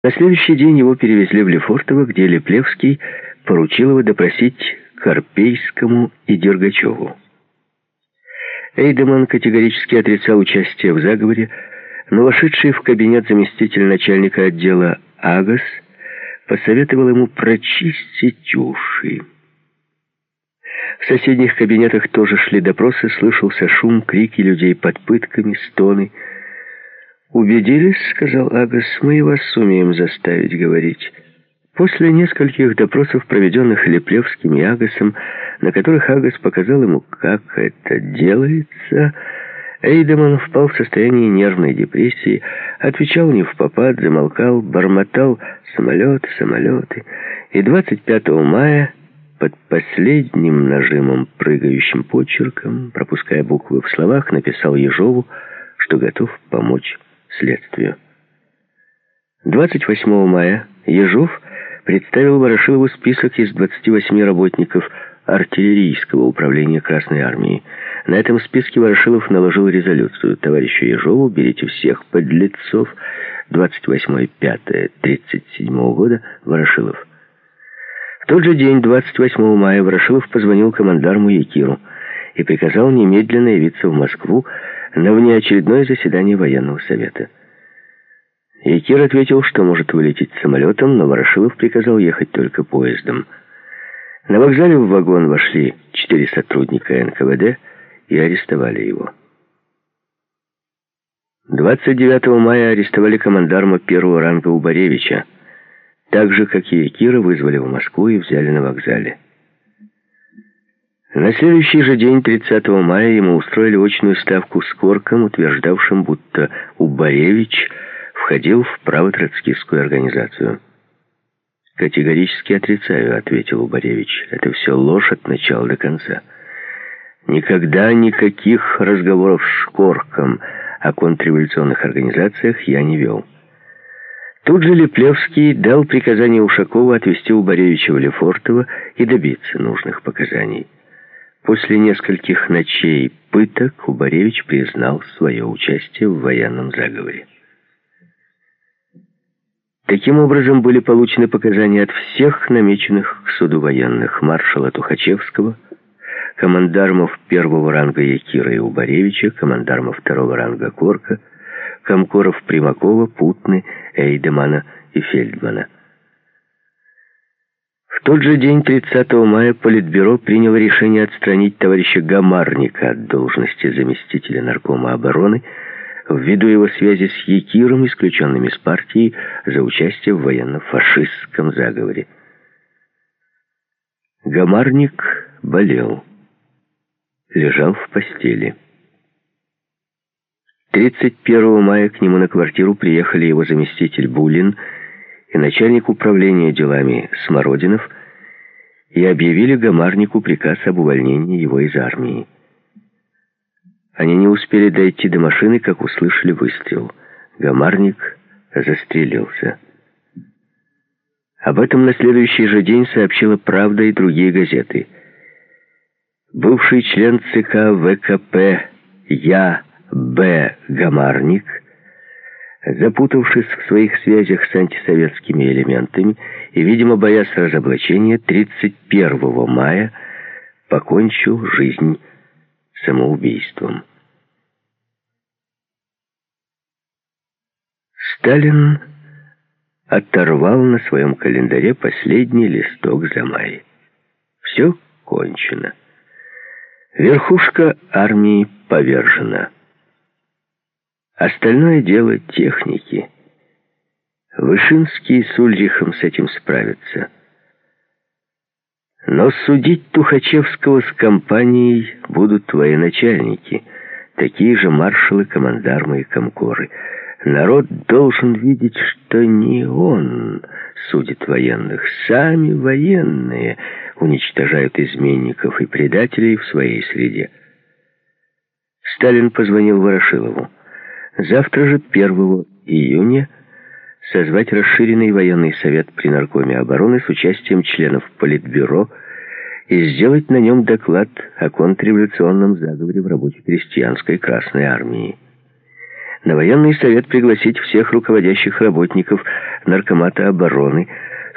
На следующий день его перевезли в Лефортово, где Леплевский поручил его допросить Карпейскому и Дергачеву. Эйдеман категорически отрицал участие в заговоре, но вошедший в кабинет заместитель начальника отдела Агас посоветовал ему прочистить уши. В соседних кабинетах тоже шли допросы, слышался шум, крики людей под пытками, стоны. «Убедились, — сказал Агас, — мы и вас сумеем заставить говорить». После нескольких допросов, проведенных Леплевским и Агасом, на которых Агас показал ему, как это делается, Эйдеман впал в состояние нервной депрессии, отвечал невпопад, замолкал, бормотал «самолеты, самолеты». И 25 мая под последним нажимом, прыгающим почерком, пропуская буквы в словах, написал Ежову, что готов помочь следствию. 28 мая Ежов представил Ворошилову список из 28 работников артиллерийского управления Красной Армии. На этом списке Ворошилов наложил резолюцию: товарищу Ежову берите всех подлецов. 28.05.37 года. Ворошилов. В тот же день, 28 мая, Ворошилов позвонил командарму Якиру и приказал немедленно явиться в Москву на внеочередное заседание военного совета. Якир ответил, что может вылететь самолетом, но Ворошилов приказал ехать только поездом. На вокзале в вагон вошли 4 сотрудника НКВД и арестовали его. 29 мая арестовали командарма первого ранга Убаревича. Так же, как и Якира, вызвали в Москву и взяли на вокзале. На следующий же день, 30 мая, ему устроили очную ставку с Корком, утверждавшим, будто Убаревич входил в правотроцкистскую организацию. «Категорически отрицаю», — ответил Убаревич. «Это все ложь от начала до конца. Никогда никаких разговоров с Корком о контрреволюционных организациях я не вел». Тут же Леплевский дал приказание Ушакову отвезти Убаревича в Лефортово и добиться нужных показаний. После нескольких ночей пыток Убаревич признал свое участие в военном заговоре. Таким образом, были получены показания от всех намеченных к суду военных: маршала Тухачевского, командармов первого ранга Якира и Убаревича, командармов второго ранга Корка, комкоров Примакова, Путны, Эйдемана и Фельдмана. В тот же день, 30 мая, Политбюро приняло решение отстранить товарища Гамарника от должности заместителя наркома обороны ввиду его связи с Якиром, исключенным из партии за участие в военно-фашистском заговоре. Гамарник болел, лежал в постели. 31 мая к нему на квартиру приехали его заместитель Булин и начальник управления делами Смородинов и объявили Гамарнику приказ об увольнении его из армии. Они не успели дойти до машины, как услышали выстрел. Гамарник застрелился. Об этом на следующий же день сообщила «Правда» и другие газеты. Бывший член ЦК ВКП Я.Б. Гамарник, запутавшись в своих связях с антисоветскими элементами и, видимо, боясь разоблачения, 31 мая покончил жизнь самоубийством. Сталин оторвал на своем календаре последний листок за май. Все кончено. Верхушка армии повержена. Остальное дело техники. Вышинский с Ульрихом с этим справятся. Но судить Тухачевского с компанией будут военачальники, такие же маршалы, командармы и комкоры. Народ должен видеть, что не он судит военных. Сами военные уничтожают изменников и предателей в своей среде. Сталин позвонил Ворошилову. Завтра же, 1 июня, созвать расширенный военный совет при Наркоме обороны с участием членов Политбюро и сделать на нем доклад о контрреволюционном заговоре в рабоче-крестьянской Красной Армии. на военный совет пригласить всех руководящих работников Наркомата обороны,